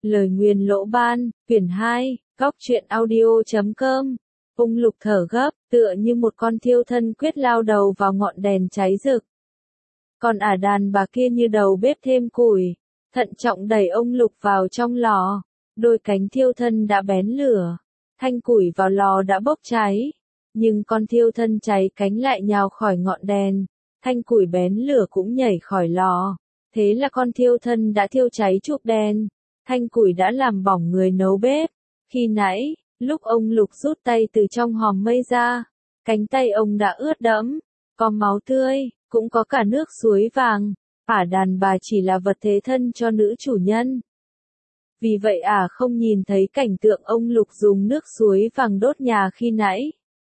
Lời nguyền lỗ ban, quyển 2, góc truyện audio.com. Ung Lục thở gấp, tựa như một con thiêu thân quyết lao đầu vào ngọn đèn cháy rực. Còn đàn bà kia như đầu bếp thêm củi, thận trọng đẩy ông Lục vào trong lò. Đôi cánh thiêu thân đã bén lửa, thanh củi vào lò đã bốc cháy. Nhưng con thiêu thân cháy cánh lại nhào khỏi ngọn đèn, thanh củi bén lửa cũng nhảy khỏi lò. Thế là con thiêu thân đã thiêu cháy trục đèn, thanh củi đã làm bỏng người nấu bếp. Khi nãy, lúc ông Lục rút tay từ trong hòm mây ra, cánh tay ông đã ướt đẫm, có máu tươi, cũng có cả nước suối vàng. Đàn bà chỉ là vật thế thân cho nữ chủ nhân. Vì vậy không nhìn thấy cảnh tượng ông Lục dùng nước suối vàng đốt nhà khi nãy.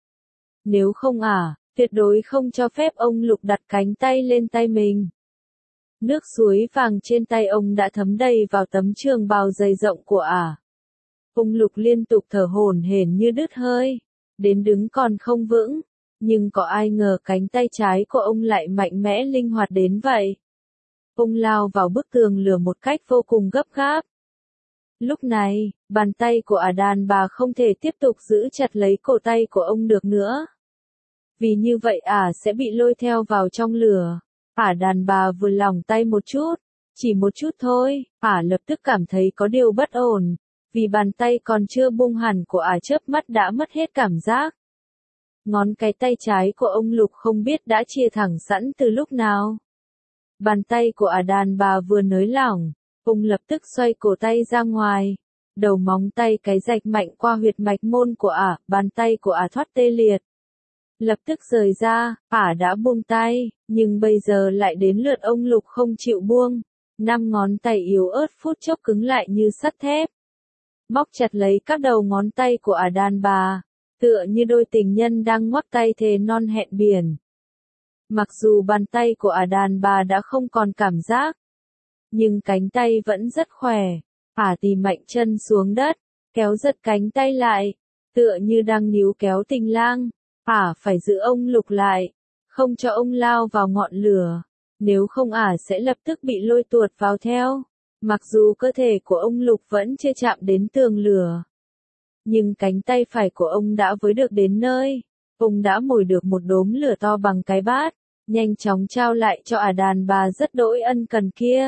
Nếu không tuyệt đối không cho phép ông Lục đặt cánh tay lên tay mình. Nước suối vàng trên tay ông đã thấm đầy vào tấm trường bào dày rộng của Ông Lục liên tục thở hổn hển như đứt hơi, đến đứng còn không vững, nhưng có ai ngờ cánh tay trái của ông lại mạnh mẽ linh hoạt đến vậy. Ông lao vào bức tường lửa một cách vô cùng gấp gáp. Lúc này, bàn tay của đàn bà không thể tiếp tục giữ chặt lấy cổ tay của ông được nữa. Vì như vậy sẽ bị lôi theo vào trong lửa. Đàn bà vừa lỏng tay một chút, chỉ một chút thôi, lập tức cảm thấy có điều bất ổn, vì bàn tay còn chưa buông hẳn của chớp mắt đã mất hết cảm giác. Ngón cái tay trái của ông Lục không biết đã chia thẳng sẵn từ lúc nào. Bàn tay của đàn bà vừa nới lỏng, ông lập tức xoay cổ tay ra ngoài, đầu móng tay cái rạch mạnh qua huyệt mạch môn của bàn tay của thoát tê liệt. Lập tức rời ra, đã buông tay, nhưng bây giờ lại đến lượt ông Lục không chịu buông. 5 ngón tay yếu ớt phút chốc cứng lại như sắt thép. Móc chặt lấy các đầu ngón tay của đàn bà, tựa như đôi tình nhân đang ngoắc tay thề non hẹn biển. Mặc dù bàn tay của đàn bà đã không còn cảm giác, nhưng cánh tay vẫn rất khỏe. Tì mạnh chân xuống đất, kéo giật cánh tay lại, tựa như đang níu kéo tình lang. Phải giữ ông Lục lại, không cho ông lao vào ngọn lửa, nếu không sẽ lập tức bị lôi tuột vào theo. Mặc dù cơ thể của ông Lục vẫn chưa chạm đến tường lửa, nhưng cánh tay phải của ông đã với được đến nơi. Ông đã mồi được một đốm lửa to bằng cái bát, nhanh chóng trao lại cho đàn bà rất đỗi ân cần kia.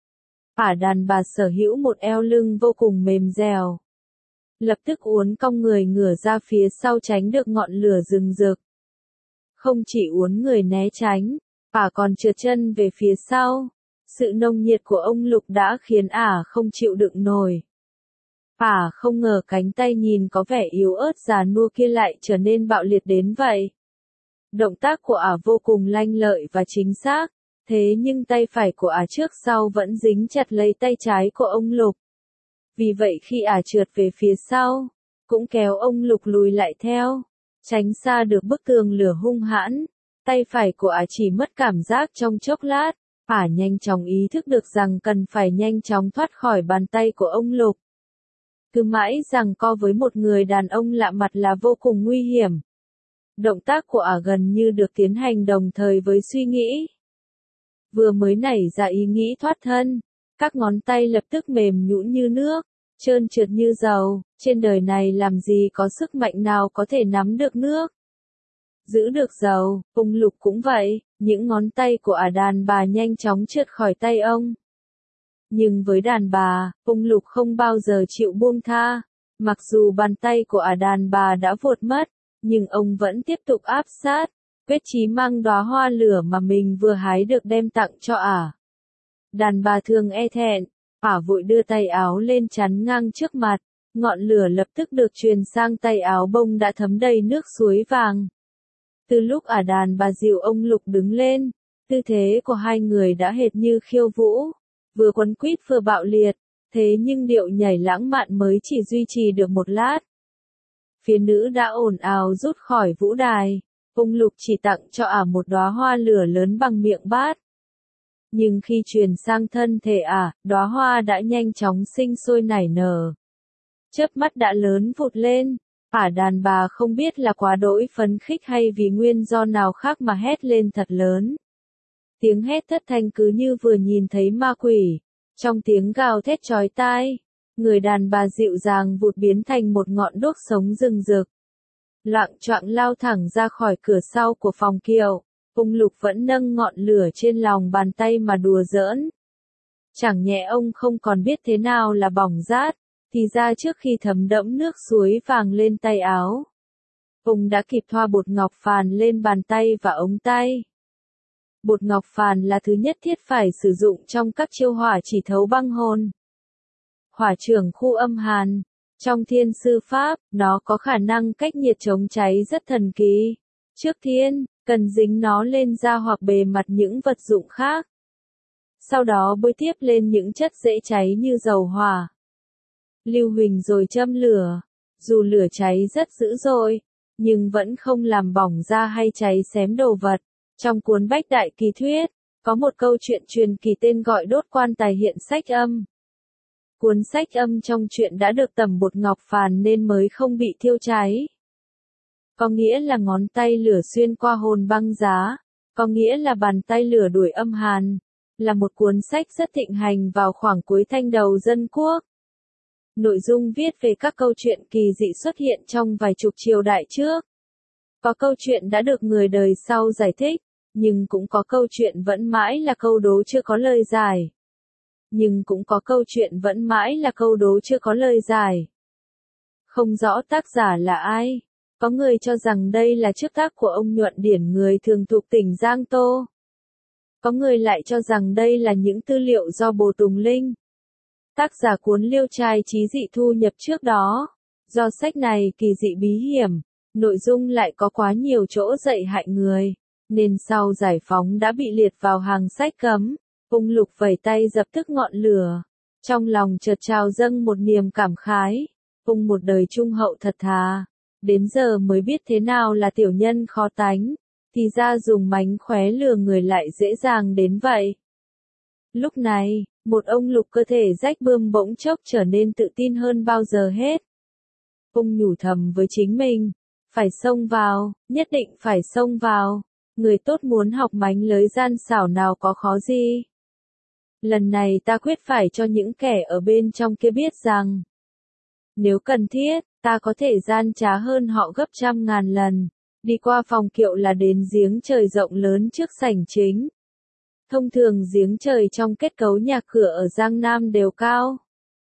Đàn bà sở hữu một eo lưng vô cùng mềm dẻo, lập tức uốn cong người ngửa ra phía sau tránh được ngọn lửa rừng rực. Không chỉ uốn người né tránh, còn trượt chân về phía sau. Sự nồng nhiệt của ông Lục đã khiến không chịu đựng nổi. Không ngờ cánh tay nhìn có vẻ yếu ớt già nua kia lại trở nên bạo liệt đến vậy. Động tác của vô cùng lanh lợi và chính xác, thế nhưng tay phải của trước sau vẫn dính chặt lấy tay trái của ông Lục. Vì vậy khi trượt về phía sau, cũng kéo ông Lục lùi lại theo, tránh xa được bức tường lửa hung hãn. Tay phải của chỉ mất cảm giác trong chốc lát, nhanh chóng ý thức được rằng cần phải nhanh chóng thoát khỏi bàn tay của ông Lục. Cứ mãi giằng co với một người đàn ông lạ mặt là vô cùng nguy hiểm. Động tác của gần như được tiến hành đồng thời với suy nghĩ. Vừa mới nảy ra ý nghĩ thoát thân, các ngón tay lập tức mềm nhũn như nước, trơn trượt như dầu. Trên đời này làm gì có sức mạnh nào có thể nắm được nước, giữ được dầu. Ông Lục cũng vậy, những ngón tay của đàn bà nhanh chóng trượt khỏi tay ông. Nhưng với đàn bà, ông Lục không bao giờ chịu buông tha. Mặc dù bàn tay của đàn bà đã vụt mất, nhưng ông vẫn tiếp tục áp sát, quyết chí mang đóa hoa lửa mà mình vừa hái được đem tặng cho Đàn bà thường e thẹn, vội đưa tay áo lên chắn ngang trước mặt, ngọn lửa lập tức được truyền sang tay áo bông đã thấm đầy nước suối vàng. Từ lúc đàn bà dìu ông Lục đứng lên, tư thế của hai người đã hệt như khiêu vũ, vừa quấn quýt vừa bạo liệt, thế nhưng điệu nhảy lãng mạn mới chỉ duy trì được một lát. Phía nữ đã ồn ào rút khỏi vũ đài, ông Lục chỉ tặng cho một đóa hoa lửa lớn bằng miệng bát. Nhưng khi truyền sang thân thể đóa hoa đã nhanh chóng sinh sôi nảy nở. Chớp mắt đã lớn vụt lên. Đàn bà không biết là quá đỗi phấn khích hay vì nguyên do nào khác mà hét lên thật lớn. Tiếng hét thất thanh cứ như vừa nhìn thấy ma quỷ. Trong tiếng gào thét chói tai, Người đàn bà dịu dàng vụt biến thành một ngọn đuốc sống rừng rực. Loạng choạng lao thẳng ra khỏi cửa sau của phòng kiệu. Ung Lục vẫn nâng ngọn lửa trên lòng bàn tay mà đùa giỡn. Chẳng nhẽ ông không còn biết thế nào là bỏng rát, thì ra trước khi thấm đẫm nước suối vàng lên tay áo, ông đã kịp thoa bột ngọc phàn lên bàn tay và ống tay. Bột ngọc phàn là thứ nhất thiết phải sử dụng trong các chiêu hỏa chỉ thấu băng hồn. Hỏa trưởng khu âm hàn. Trong thiên sư pháp, nó có khả năng cách nhiệt chống cháy rất thần kỳ. Trước tiên, cần dính nó lên da hoặc bề mặt những vật dụng khác. Sau đó bôi tiếp lên những chất dễ cháy như dầu hỏa, lưu huỳnh rồi châm lửa. Dù lửa cháy rất dữ dội, nhưng vẫn không làm bỏng da hay cháy xém đồ vật. Trong cuốn Bách Đại Kỳ Thuyết, có một câu chuyện truyền kỳ tên gọi Đốt Quan Tài Hiện Sách Âm. Cuốn sách âm trong truyện đã được tẩm bột ngọc phàn nên mới không bị thiêu cháy. Có nghĩa là ngón tay lửa xuyên qua hồn băng giá, có nghĩa là bàn tay lửa đuổi âm hàn, là một cuốn sách rất thịnh hành vào khoảng cuối thanh đầu dân quốc. Nội dung viết về các câu chuyện kỳ dị xuất hiện trong vài chục triều đại trước. Có câu chuyện đã được người đời sau giải thích, nhưng cũng có câu chuyện vẫn mãi là câu đố chưa có lời giải. Không rõ tác giả là ai. Có người cho rằng đây là chức tác của ông Nhuận Điển người thường thuộc tỉnh Giang Tô. Có người lại cho rằng đây là những tư liệu do Bồ Tùng Linh, tác giả cuốn Liêu Trai Chí Dị thu nhập trước đó. Do sách này kỳ dị bí hiểm, nội dung lại có quá nhiều chỗ dạy hại người, nên sau giải phóng đã bị liệt vào hàng sách cấm. Ung Lục vẩy tay dập tắt ngọn lửa. Trong lòng chợt trào dâng một niềm cảm khái. Ung một đời trung hậu thật thà. Đến giờ mới biết thế nào là tiểu nhân khó tánh. Thì ra dùng mánh khóe lừa người lại dễ dàng đến vậy. Lúc này, một ông Lục cơ thể rách bươm bỗng chốc trở nên tự tin hơn bao giờ hết. Ung nhủ thầm với chính mình. Phải xông vào, nhất định phải xông vào. Người tốt muốn học mánh lới gian xảo nào có khó gì. Lần này ta quyết phải cho những kẻ ở bên trong kia biết rằng, nếu cần thiết, ta có thể gian trá hơn họ gấp trăm ngàn lần. Đi qua phòng kiệu là đến giếng trời rộng lớn trước sảnh chính. Thông thường giếng trời trong kết cấu nhà cửa ở Giang Nam đều cao,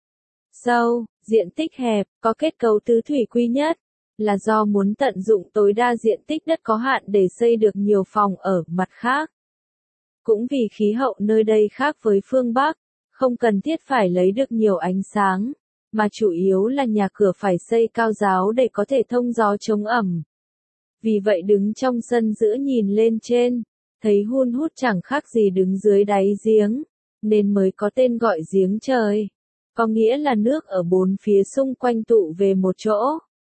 sâu, diện tích hẹp, có kết cấu tứ thủy quy nhất, là do muốn tận dụng tối đa diện tích đất có hạn để xây được nhiều phòng ở. Mặt khác, cũng vì khí hậu nơi đây khác với phương Bắc, không cần thiết phải lấy được nhiều ánh sáng, mà chủ yếu là nhà cửa phải xây cao ráo để có thể thông gió chống ẩm. Vì vậy đứng trong sân giữa nhìn lên trên, thấy hun hút chẳng khác gì đứng dưới đáy giếng, nên mới có tên gọi giếng trời, có nghĩa là nước ở bốn phía xung quanh tụ về một chỗ.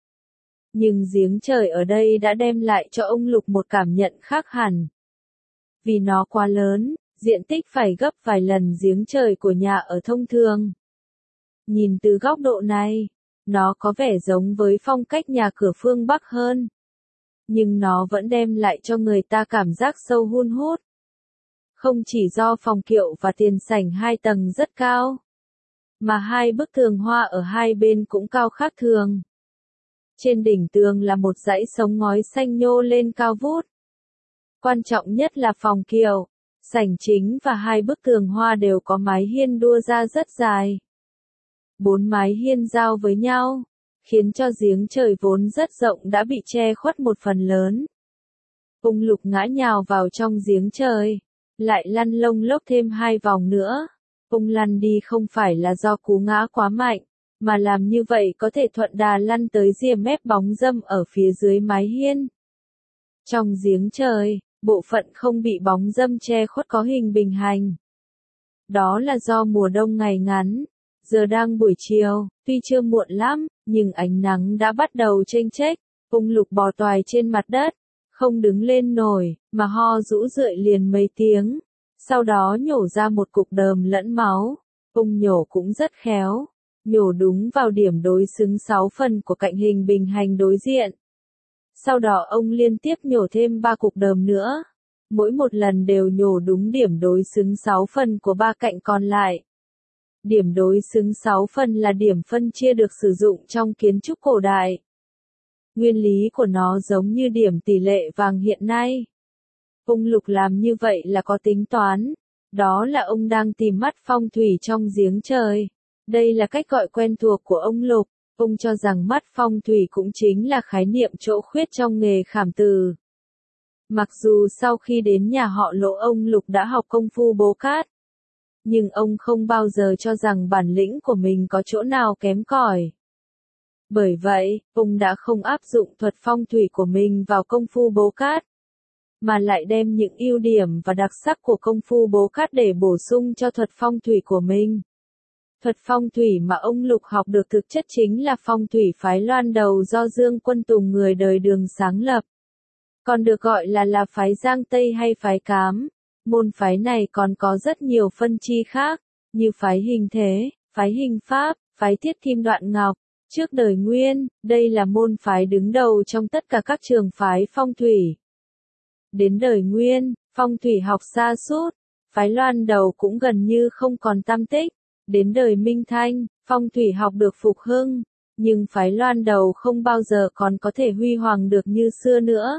Nhưng giếng trời ở đây đã đem lại cho ông Lục một cảm nhận khác hẳn. Vì nó quá lớn, diện tích phải gấp vài lần giếng trời của nhà ở thông thường. Nhìn từ góc độ này, nó có vẻ giống với phong cách nhà cửa phương Bắc hơn. Nhưng nó vẫn đem lại cho người ta cảm giác sâu hun hút. Không chỉ do phòng kiệu và tiền sảnh hai tầng rất cao, mà hai bức tường hoa ở hai bên cũng cao khác thường. Trên đỉnh tường là một dãy sống ngói xanh nhô lên cao vút. Quan trọng nhất là phòng kiệu, sảnh chính và hai bức tường hoa đều có mái hiên đua ra rất dài. 4 mái hiên giao với nhau, khiến cho giếng trời vốn rất rộng đã bị che khuất một phần lớn. Ung Lục ngã nhào vào trong giếng trời, lại lăn lông lốc thêm 2 vòng nữa. Ung lăn đi không phải là do cú ngã quá mạnh, mà làm như vậy có thể thuận đà lăn tới rìa mép bóng râm ở phía dưới mái hiên. Trong giếng trời, bộ phận không bị bóng râm che khuất có hình bình hành. Đó là do mùa đông ngày ngắn. Giờ đang buổi chiều, tuy chưa muộn lắm, nhưng ánh nắng đã bắt đầu chênh chếch. Ung Lục bò toài trên mặt đất, không đứng lên nổi, mà ho rũ rượi liền mấy tiếng. Sau đó nhổ ra một cục đờm lẫn máu. Ung nhổ cũng rất khéo, nhổ đúng vào điểm đối xứng 6 phần của cạnh hình bình hành đối diện. Sau đó ông liên tiếp nhổ thêm 3 cục đờm nữa. Mỗi một lần đều nhổ đúng điểm đối xứng 6 phần của 3 cạnh còn lại. Điểm đối xứng 6 phần là điểm phân chia được sử dụng trong kiến trúc cổ đại. Nguyên lý của nó giống như điểm tỷ lệ vàng hiện nay. Ung Lục làm như vậy là có tính toán. Đó là ông đang tìm mắt phong thủy trong giếng trời. Đây là cách gọi quen thuộc của ông Lục. Ông cho rằng mắt phong thủy cũng chính là khái niệm chỗ khuyết trong nghề khảm từ. Mặc dù sau khi đến nhà họ Lỗ ông Lục đã học công phu bố cát, nhưng ông không bao giờ cho rằng bản lĩnh của mình có chỗ nào kém cỏi. Bởi vậy, ông đã không áp dụng thuật phong thủy của mình vào công phu bố cát, mà lại đem những ưu điểm và đặc sắc của công phu bố cát để bổ sung cho thuật phong thủy của mình. Thuật phong thủy mà ông Lục học được thực chất chính là phong thủy phái Loan Đầu do Dương Quân Tùng người đời Đường sáng lập. Còn được gọi là phái Giang Tây hay phái Cám. Môn phái này còn có rất nhiều phân chi khác, như phái Hình Thế, phái Hình Pháp, phái Thiết Kim Đoạn Ngọc. Trước đời Nguyên, đây là môn phái đứng đầu trong tất cả các trường phái phong thủy. Đến đời Nguyên, phong thủy học sa sút, phái Loan Đầu cũng gần như không còn tăm tích. Đến đời Minh Thanh, phong thủy học được phục hưng, nhưng phái Loan Đầu không bao giờ còn có thể huy hoàng được như xưa nữa.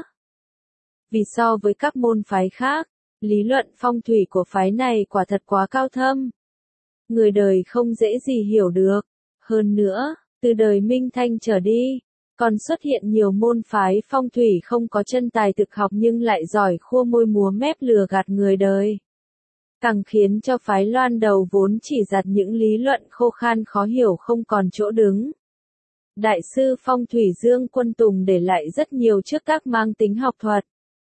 Vì so với các môn phái khác, lý luận phong thủy của phái này quả thật quá cao thâm. Người đời không dễ gì hiểu được. Hơn nữa, từ đời Minh Thanh trở đi, còn xuất hiện nhiều môn phái phong thủy không có chân tài thực học nhưng lại giỏi khua môi múa mép lừa gạt người đời. Càng khiến cho phái Loan Đầu vốn chỉ giặt những lý luận khô khan khó hiểu không còn chỗ đứng. Đại sư phong thủy Dương Quân Tùng để lại rất nhiều trước tác mang tính học thuật,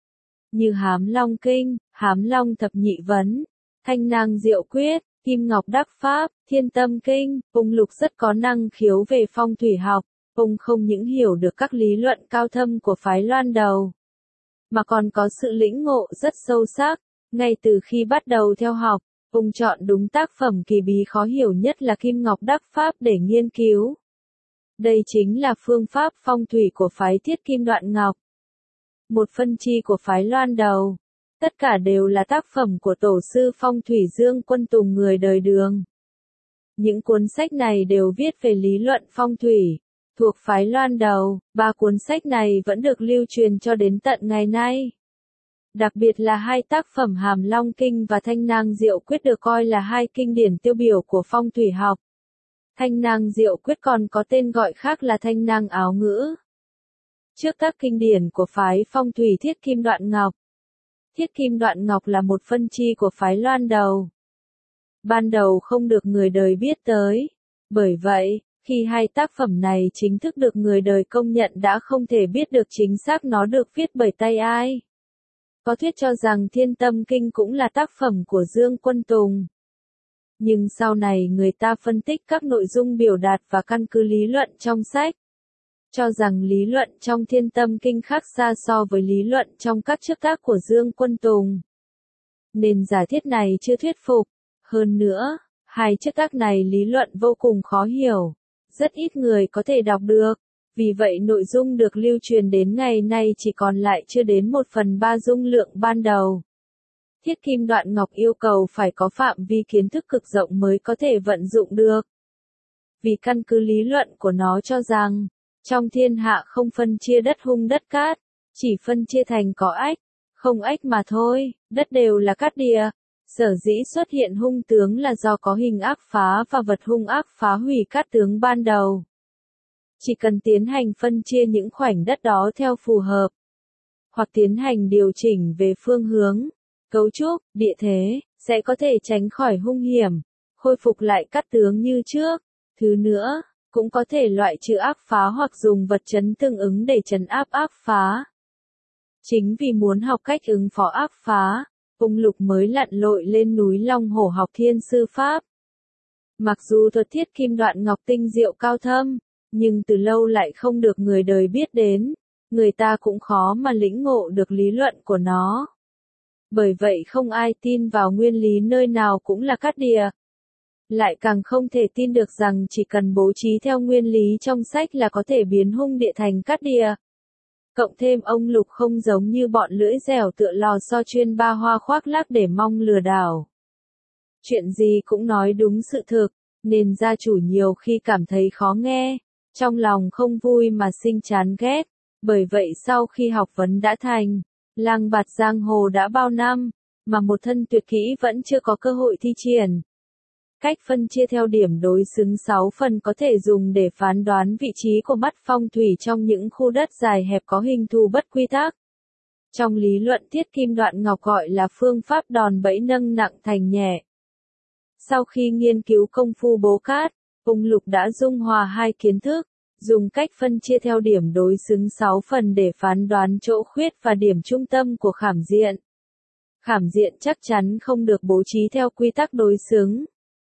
như Hám Long Kinh, Hám Long Thập Nhị Vấn, Thanh Nang Diệu Quyết, Kim Ngọc Đắc Pháp, Thiên Tâm Kinh. Ông Lục rất có năng khiếu về phong thủy học. Ông không những hiểu được các lý luận cao thâm của phái Loan Đầu, mà còn có sự lĩnh ngộ rất sâu sắc. Ngay từ khi bắt đầu theo học, ông chọn đúng tác phẩm kỳ bí khó hiểu nhất là Kim Ngọc Đắc Pháp để nghiên cứu. Đây chính là phương pháp phong thủy của phái Thiết Kim Đoạn Ngọc, một phân chi của phái Loan Đầu. Tất cả đều là tác phẩm của tổ sư phong thủy Dương Quân Tùng người đời Đường. Những cuốn sách này đều viết về lý luận phong thủy, thuộc phái Loan Đầu. 3 cuốn sách này vẫn được lưu truyền cho đến tận ngày nay. Đặc biệt là 2 tác phẩm Hàm Long Kinh và Thanh Nang Diệu Quyết được coi là 2 kinh điển tiêu biểu của phong thủy học. Thanh Nang Diệu Quyết còn có tên gọi khác là Thanh Nang Áo Ngữ. Trước các kinh điển của phái phong thủy Thiết Kim Đoạn Ngọc. Thiết Kim Đoạn Ngọc là một phân chi của phái Loan Đầu. Ban đầu không được người đời biết tới. Bởi vậy, khi 2 tác phẩm này chính thức được người đời công nhận đã không thể biết được chính xác nó được viết bởi tay ai. Có thuyết cho rằng Thiên Tâm Kinh cũng là tác phẩm của Dương Quân Tùng. Nhưng sau này người ta phân tích các nội dung biểu đạt và căn cứ lý luận trong sách, cho rằng lý luận trong Thiên Tâm Kinh khác xa so với lý luận trong các trước tác của Dương Quân Tùng. Nên giả thiết này chưa thuyết phục. Hơn nữa, 2 trước tác này lý luận vô cùng khó hiểu, rất ít người có thể đọc được. Vì vậy nội dung được lưu truyền đến ngày nay chỉ còn lại chưa đến 1/3 dung lượng ban đầu. Thiết Kim Đoạn Ngọc yêu cầu phải có phạm vi kiến thức cực rộng mới có thể vận dụng được. Vì căn cứ lý luận của nó cho rằng, trong thiên hạ không phân chia đất hung đất cát, chỉ phân chia thành có ách, không ách mà thôi, đất đều là cát địa. Sở dĩ xuất hiện hung tướng là do có hình ác phá và vật hung ác phá hủy cát tướng ban đầu. Chỉ cần tiến hành phân chia những khoảnh đất đó theo phù hợp, hoặc tiến hành điều chỉnh về phương hướng, cấu trúc, địa thế, sẽ có thể tránh khỏi hung hiểm, khôi phục lại cát tướng như trước. Thứ nữa, cũng có thể loại trừ ác phá hoặc dùng vật trấn tương ứng để trấn áp ác phá. Chính vì muốn học cách ứng phó ác phá, ông Lục mới lặn lội lên núi Long Hổ học Thiên Sư Pháp. Mặc dù thuật Thiết Kim Đoạn Ngọc tinh diệu cao thâm, nhưng từ lâu lại không được người đời biết đến, người ta cũng khó mà lĩnh ngộ được lý luận của nó. Bởi vậy không ai tin vào nguyên lý nơi nào cũng là cát địa. Lại càng không thể tin được rằng chỉ cần bố trí theo nguyên lý trong sách là có thể biến hung địa thành cát địa. Cộng thêm ông Lục không giống như bọn lưỡi dẻo tựa lò xo chuyên ba hoa khoác lác để mong lừa đảo. Chuyện gì cũng nói đúng sự thực, nên gia chủ nhiều khi cảm thấy khó nghe, trong lòng không vui mà sinh chán ghét. Bởi vậy sau khi học vấn đã thành, lang bạt giang hồ đã bao năm, mà một thân tuyệt kỹ vẫn chưa có cơ hội thi triển. Cách phân chia theo điểm đối xứng 6 phần có thể dùng để phán đoán vị trí của mắt phong thủy trong những khu đất dài hẹp có hình thù bất quy tắc. Trong lý luận Thiết Kim Đoạn Ngọc gọi là phương pháp đòn bẩy nâng nặng thành nhẹ. Sau khi nghiên cứu công phu bố cát, Ung Lục đã dung hòa hai kiến thức, dùng cách phân chia theo điểm đối xứng 6 phần để phán đoán chỗ khuyết và điểm trung tâm của khảm diện. Khảm diện chắc chắn không được bố trí theo quy tắc đối xứng,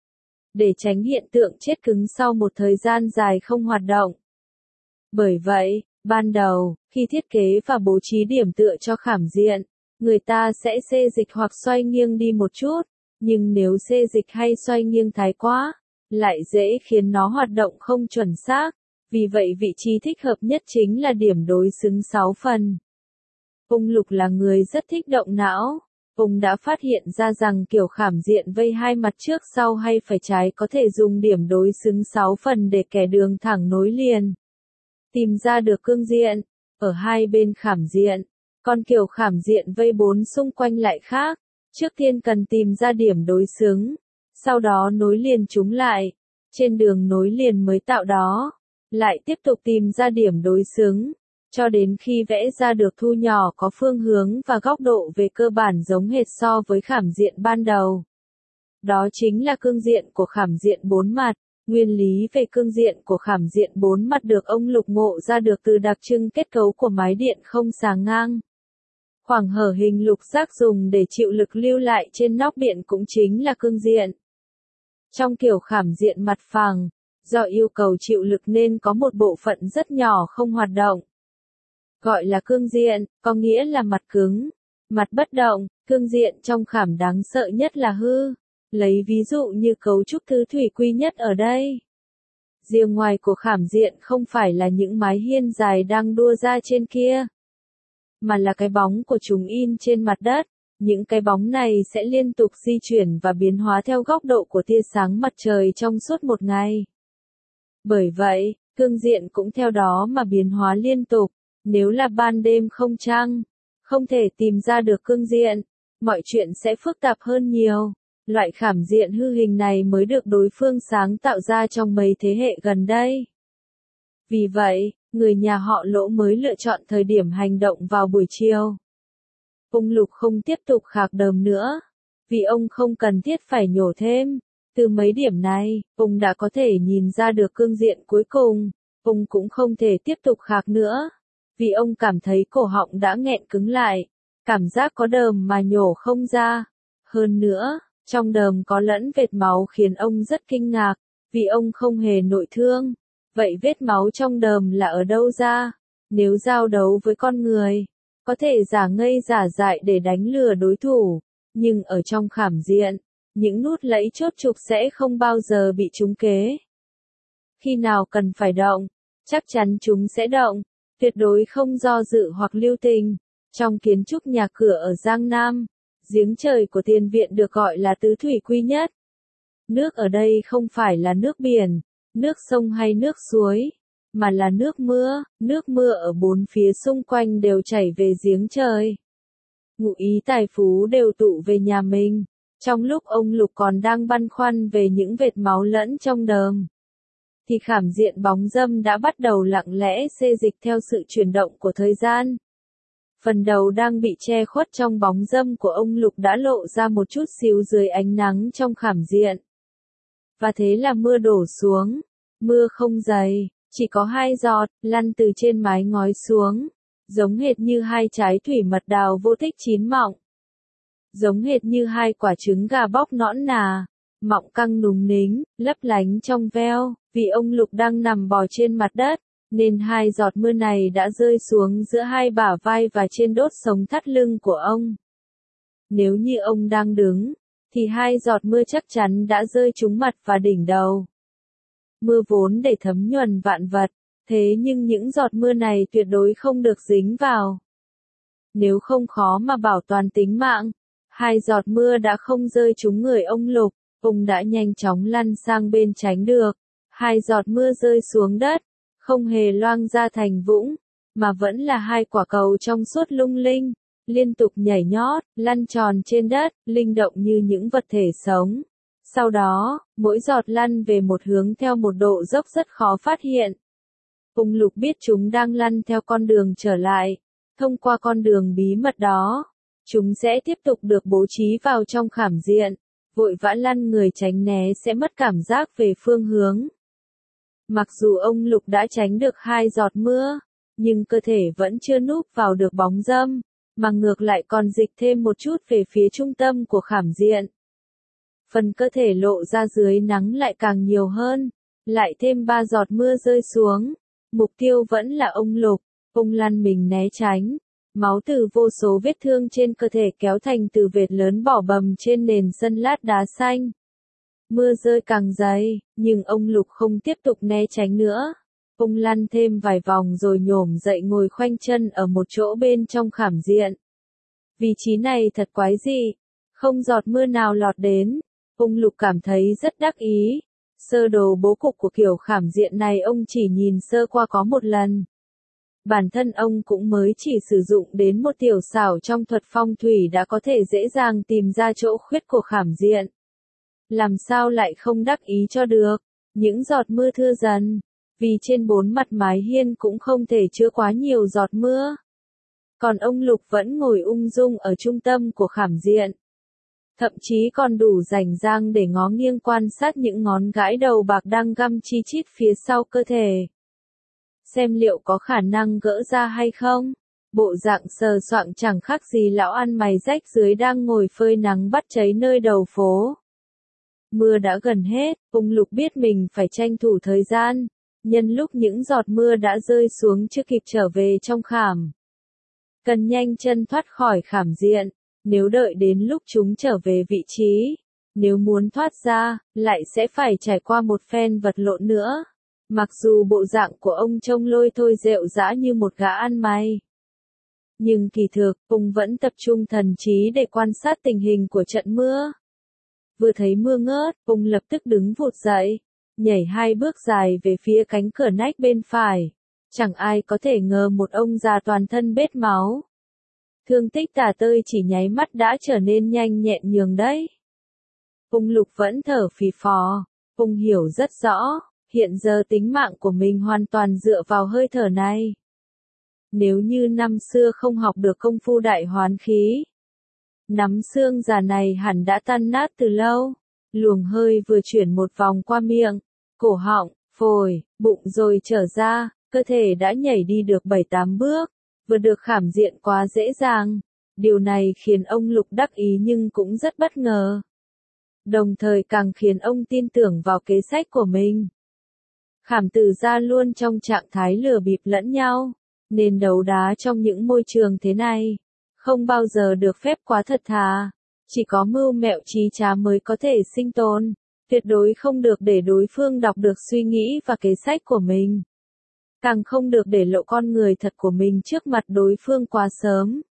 để tránh hiện tượng chết cứng sau một thời gian dài không hoạt động. Bởi vậy, ban đầu, khi thiết kế và bố trí điểm tựa cho khảm diện, người ta sẽ xê dịch hoặc xoay nghiêng đi một chút, nhưng nếu xê dịch hay xoay nghiêng thái quá, lại dễ khiến nó hoạt động không chuẩn xác, vì vậy vị trí thích hợp nhất chính là điểm đối xứng 6 phần. Ung Lục là người rất thích động não. Ông đã phát hiện ra rằng kiểu khảm diện vây hai mặt trước sau hay phải trái có thể dùng điểm đối xứng 6 phần để kẻ đường thẳng nối liền. Tìm ra được cương diện, ở hai bên khảm diện, còn kiểu khảm diện vây 4 xung quanh lại khác. Trước tiên cần tìm ra điểm đối xứng, sau đó nối liền chúng lại, trên đường nối liền mới tạo đó, lại tiếp tục tìm ra điểm đối xứng, cho đến khi vẽ ra được thu nhỏ có phương hướng và góc độ về cơ bản giống hệt so với khảm diện ban đầu. Đó chính là cương diện của khảm diện 4 mặt. Nguyên lý về cương diện của khảm diện 4 mặt được ông Lục ngộ ra được từ đặc trưng kết cấu của mái điện không xà ngang. Khoảng hở hình lục giác dùng để chịu lực lưu lại trên nóc điện cũng chính là cương diện. Trong kiểu khảm diện mặt phẳng, do yêu cầu chịu lực nên có một bộ phận rất nhỏ không hoạt động. Gọi là cương diện, có nghĩa là mặt cứng, mặt bất động. Cương diện trong khảm đáng sợ nhất là hư. Lấy ví dụ như cấu trúc thứ thủy quy nhất ở đây. Rìa ngoài của khảm diện không phải là những mái hiên dài đang đua ra trên kia, mà là cái bóng của chúng in trên mặt đất. Những cái bóng này sẽ liên tục di chuyển và biến hóa theo góc độ của tia sáng mặt trời trong suốt một ngày. Bởi vậy, cương diện cũng theo đó mà biến hóa liên tục. Nếu là ban đêm không trăng, không thể tìm ra được cương diện, mọi chuyện sẽ phức tạp hơn nhiều. Loại khảm diện hư hình này mới được đối phương sáng tạo ra trong mấy thế hệ gần đây. Vì vậy, người nhà họ Lỗ mới lựa chọn thời điểm hành động vào buổi chiều. Ung Lục không tiếp tục khạc đờm nữa, vì ông không cần thiết phải nhổ thêm. Từ mấy điểm này, ông đã có thể nhìn ra được cương diện cuối cùng. Ông cũng không thể tiếp tục khạc nữa, vì ông cảm thấy cổ họng đã nghẹn cứng lại, cảm giác có đờm mà nhổ không ra. Hơn nữa, trong đờm có lẫn vệt máu khiến ông rất kinh ngạc, vì ông không hề nội thương. Vậy vết máu trong đờm là ở đâu ra? Nếu giao đấu với con người, có thể giả ngây giả dại để đánh lừa đối thủ, nhưng ở trong khảm diện, những nút lẫy chốt trục sẽ không bao giờ bị trúng kế. Khi nào cần phải động, chắc chắn chúng sẽ động, tuyệt đối không do dự hoặc lưu tình. Trong kiến trúc nhà cửa ở Giang Nam, giếng trời của tiền viện được gọi là tứ thủy quy nhất. Nước ở đây không phải là nước biển, nước sông hay nước suối, mà là nước mưa ở bốn phía xung quanh đều chảy về giếng trời. Ngụ ý tài phú đều tụ về nhà mình. Trong lúc ông Lục còn đang băn khoăn về những vệt máu lẫn trong đờm, thì khảm diện bóng dâm đã bắt đầu lặng lẽ xê dịch theo sự chuyển động của thời gian. Phần đầu đang bị che khuất trong bóng dâm của ông Lục đã lộ ra một chút xíu dưới ánh nắng trong khảm diện. Và thế là mưa đổ xuống. Mưa không dày, chỉ có 2 giọt, lăn từ trên mái ngói xuống, giống hệt như 2 trái thủy mật đào vô tích chín mọng. Giống hệt như 2 quả trứng gà bóc nõn nà, mọng căng núng nính, lấp lánh trong veo. Vì ông Lục đang nằm bò trên mặt đất, nên 2 giọt mưa này đã rơi xuống giữa 2 bả vai và trên đốt sống thắt lưng của ông. Nếu như ông đang đứng, thì 2 giọt mưa chắc chắn đã rơi trúng mặt và đỉnh đầu. Mưa vốn để thấm nhuần vạn vật, thế nhưng những giọt mưa này tuyệt đối không được dính vào. Nếu không khó mà bảo toàn tính mạng. 2 giọt mưa đã không rơi trúng người ông Lục, Ông đã nhanh chóng lăn sang bên tránh được. 2 giọt mưa rơi xuống đất, không hề loang ra thành vũng, mà vẫn là 2 quả cầu trong suốt lung linh, liên tục nhảy nhót, lăn tròn trên đất, linh động như những vật thể sống. Sau đó, mỗi giọt lăn về một hướng theo một độ dốc rất khó phát hiện. Ung Lục biết chúng đang lăn theo con đường trở lại. Thông qua con đường bí mật đó, chúng sẽ tiếp tục được bố trí vào trong khảm diện. Vội vã lăn người tránh né sẽ mất cảm giác về phương hướng. Mặc dù ông Lục đã tránh được 2 giọt mưa, nhưng cơ thể vẫn chưa núp vào được bóng râm, mà ngược lại còn dịch thêm một chút về phía trung tâm của khảm diện. Phần cơ thể lộ ra dưới nắng lại càng nhiều hơn, lại thêm 3 giọt mưa rơi xuống. Mục tiêu vẫn là ông Lục. Ông lăn mình né tránh. Máu từ vô số vết thương trên cơ thể kéo thành từ vệt lớn bỏ bầm trên nền sân lát đá xanh. Mưa rơi càng dày, nhưng ông Lục không tiếp tục né tránh nữa. Ông lăn thêm vài vòng rồi nhổm dậy ngồi khoanh chân ở một chỗ bên trong khảm diện. Vị trí này thật quái dị, không giọt mưa nào lọt đến. Ông Lục cảm thấy rất đắc ý. Sơ đồ bố cục của kiểu khảm diện này ông chỉ nhìn sơ qua có một lần. Bản thân ông cũng mới chỉ sử dụng đến một tiểu xảo trong thuật phong thủy đã có thể dễ dàng tìm ra chỗ khuyết của khảm diện. Làm sao lại không đắc ý cho được, những giọt mưa thưa dần, vì trên 4 mặt mái hiên cũng không thể chứa quá nhiều giọt mưa. Còn ông Lục vẫn ngồi ung dung ở trung tâm của khảm diện. Thậm chí còn đủ rảnh rang để ngó nghiêng quan sát những ngón gãi đầu bạc đang găm chi chít phía sau cơ thể. Xem liệu có khả năng gỡ ra hay không. Bộ dạng sờ soạng chẳng khác gì lão ăn mày rách dưới đang ngồi phơi nắng bắt cháy nơi đầu phố. Mưa đã gần hết, ông Lục biết mình phải tranh thủ thời gian, nhân lúc những giọt mưa đã rơi xuống chưa kịp trở về trong khảm. Cần nhanh chân thoát khỏi khảm diện, nếu đợi đến lúc chúng trở về vị trí, nếu muốn thoát ra, lại sẽ phải trải qua một phen vật lộn nữa. Mặc dù bộ dạng của ông trông lôi thôi rệu rã như một gã ăn mày. Nhưng kỳ thực, ông vẫn tập trung thần trí để quan sát tình hình của trận mưa. Vừa thấy mưa ngớt, ông lập tức đứng vụt dậy, nhảy 2 bước dài về phía cánh cửa nách bên phải. Chẳng ai có thể ngờ một ông già toàn thân bết máu. Thương tích tả tơi chỉ nháy mắt đã trở nên nhanh nhẹn nhường đấy. Ông Lục vẫn thở phì phò, ông hiểu rất rõ, hiện giờ tính mạng của mình hoàn toàn dựa vào hơi thở này. Nếu như năm xưa không học được công phu đại hoán khí, nắm xương già này hẳn đã tan nát từ lâu. Luồng hơi vừa chuyển một vòng qua miệng, cổ họng, phổi, bụng rồi trở ra, cơ thể đã nhảy đi được 7-8 bước, vừa được khảm diện quá dễ dàng. Điều này khiến ông Lục đắc ý nhưng cũng rất bất ngờ. Đồng thời càng khiến ông tin tưởng vào kế sách của mình. Khảm tử gia luôn trong trạng thái lừa bịp lẫn nhau, nên đấu đá trong những môi trường thế này, không bao giờ được phép quá thật thà. Chỉ có mưu mẹo trí trá mới có thể sinh tồn, tuyệt đối không được để đối phương đọc được suy nghĩ và kế sách của mình. Càng không được để lộ con người thật của mình trước mặt đối phương quá sớm.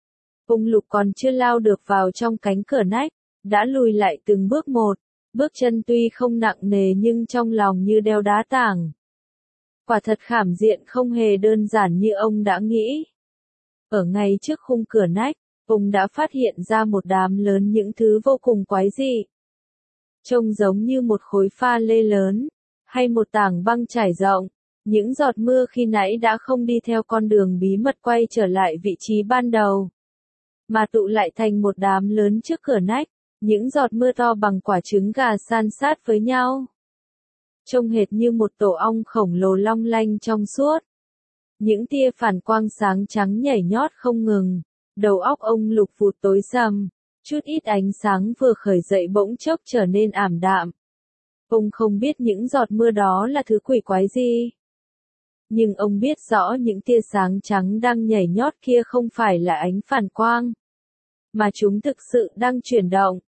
Ông Lục còn chưa lao được vào trong cánh cửa nách, đã lùi lại từng bước một, bước chân tuy không nặng nề nhưng trong lòng như đeo đá tảng. Quả thật khảm diện không hề đơn giản như ông đã nghĩ. Ở ngay trước khung cửa nách, ông đã phát hiện ra một đám lớn những thứ vô cùng quái dị. Trông giống như một khối pha lê lớn, hay một tảng băng trải rộng. Những giọt mưa khi nãy đã không đi theo con đường bí mật quay trở lại vị trí ban đầu, mà tụ lại thành một đám lớn trước cửa nách. Những giọt mưa to bằng quả trứng gà san sát với nhau, trông hệt như một tổ ong khổng lồ long lanh trong suốt. Những tia phản quang sáng trắng nhảy nhót không ngừng. Đầu óc ông Lục vụt tối sầm, chút ít ánh sáng vừa khởi dậy bỗng chốc trở nên ảm đạm. Ông không biết những giọt mưa đó là thứ quỷ quái gì. Nhưng ông biết rõ những tia sáng trắng đang nhảy nhót kia không phải là ánh phản quang, mà chúng thực sự đang chuyển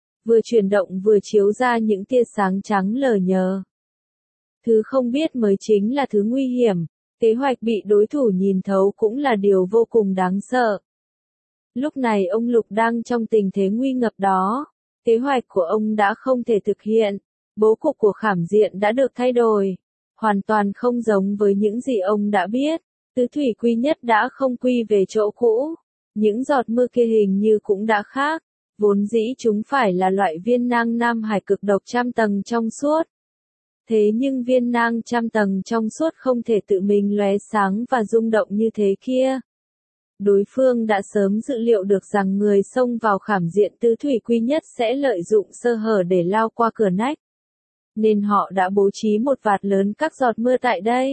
động vừa chiếu ra những tia sáng trắng lờ nhờ. Thứ không biết mới chính là thứ nguy hiểm, kế hoạch bị đối thủ nhìn thấu cũng là điều vô cùng đáng sợ. Lúc này ông Lục đang trong tình thế nguy ngập đó, Kế hoạch của ông đã không thể thực hiện, bố cục của Khảm Diện đã được thay đổi, hoàn toàn không giống với những gì ông đã biết. Tứ thủy quy nhất đã không quy về chỗ cũ, những giọt mưa kia hình như cũng đã khác, vốn dĩ chúng phải là loại viên nang Nam Hải cực độc trăm tầng trong suốt. Thế nhưng viên nang trăm tầng trong suốt không thể tự mình lóe sáng và rung động như thế kia. Đối phương đã sớm dự liệu được rằng người xông vào Khảm Diện tứ thủy quy nhất sẽ lợi dụng sơ hở để lao qua cửa nách. Nên họ đã bố trí một vạt lớn các giọt mưa tại đây.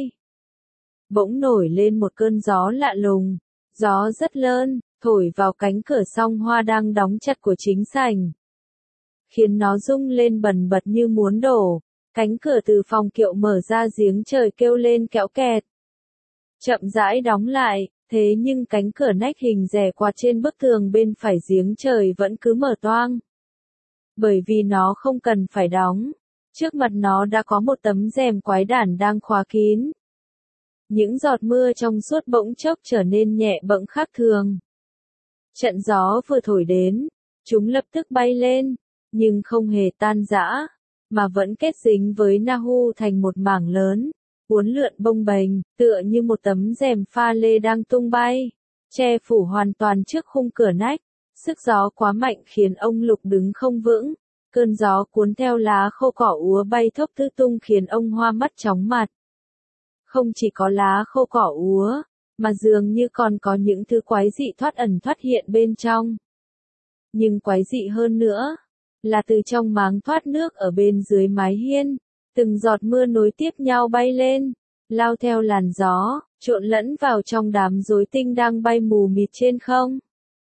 Bỗng nổi lên một cơn gió lạ lùng, gió rất lớn, thổi vào cánh cửa song hoa đang đóng chặt của chính sảnh. Khiến nó rung lên bần bật như muốn đổ, cánh cửa từ phòng kiệu mở ra giếng trời kêu lên kéo kẹt. Chậm rãi đóng lại, thế nhưng cánh cửa nách hình rẻ quạt trên bức tường bên phải giếng trời vẫn cứ mở toang. Bởi vì nó không cần phải đóng, trước mặt nó đã có một tấm rèm quái đản đang khóa kín. Những giọt mưa trong suốt bỗng chốc trở nên nhẹ bẫng khác thường. Trận gió vừa thổi đến, chúng lập tức bay lên, nhưng không hề tan rã, mà vẫn kết dính với Nahu thành một mảng lớn, uốn lượn bông bềnh, tựa như một tấm rèm pha lê đang tung bay, che phủ hoàn toàn trước khung cửa nách. Sức gió quá mạnh khiến ông Lục đứng không vững, cơn gió cuốn theo lá khô cỏ úa bay thốc tứ tung khiến ông hoa mắt chóng mặt. Không chỉ có lá khô cỏ úa, mà dường như còn có những thứ quái dị thoát ẩn thoát hiện bên trong. Nhưng quái dị hơn nữa, là từ trong máng thoát nước ở bên dưới mái hiên, từng giọt mưa nối tiếp nhau bay lên, lao theo làn gió, trộn lẫn vào trong đám rối tinh đang bay mù mịt trên không.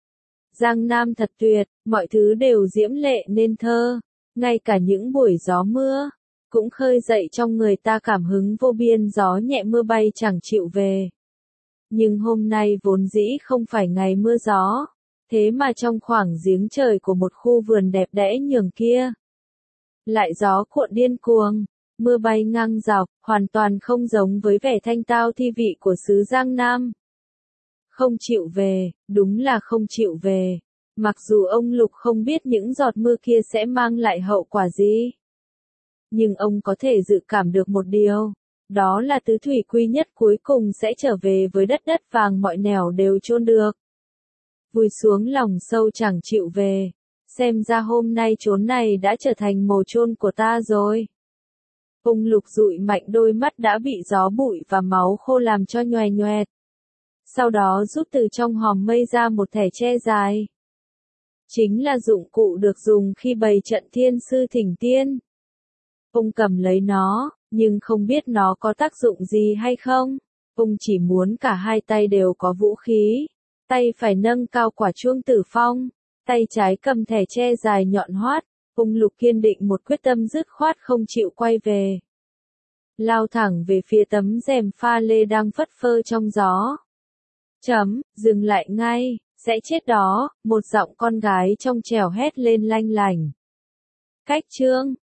Giang Nam thật tuyệt, mọi thứ đều diễm lệ nên thơ, ngay cả những buổi gió mưa, cũng khơi dậy trong người ta cảm hứng vô biên. Gió nhẹ mưa bay chẳng chịu về. Nhưng hôm nay vốn dĩ không phải ngày mưa gió, thế mà trong khoảng giếng trời của một khu vườn đẹp đẽ nhường kia, lại gió cuộn điên cuồng, mưa bay ngang dọc, hoàn toàn không giống với vẻ thanh tao thi vị của xứ Giang Nam. Không chịu về, đúng là không chịu về. Mặc dù ông Lục không biết những giọt mưa kia sẽ mang lại hậu quả gì, nhưng ông có thể dự cảm được một điều, đó là tứ thủy quy nhất cuối cùng sẽ trở về với đất vàng mọi nẻo đều chôn được. Vùi xuống lòng sâu chẳng chịu về, xem ra hôm nay chốn này đã trở thành mồ chôn của ta rồi. Ông Lục dụi mạnh đôi mắt đã bị gió bụi và máu khô làm cho nhoè nhoẹt. Sau đó rút từ trong hòm mây ra một thẻ tre dài. Chính là dụng cụ được dùng khi bày trận thiên sư thỉnh tiên. Ông cầm lấy nó, nhưng không biết nó có tác dụng gì hay không. Ông chỉ muốn cả hai tay đều có vũ khí. Tay phải nâng cao quả chuông Tử Phong, tay trái cầm thẻ tre dài nhọn hoắt. Ông Lục kiên định một quyết tâm dứt khoát không chịu quay về. Lao thẳng về phía tấm rèm pha lê đang phất phơ trong gió. Dừng lại ngay, sẽ chết đó, một giọng con gái trong trẻo hét lên lanh lảnh. Cách chương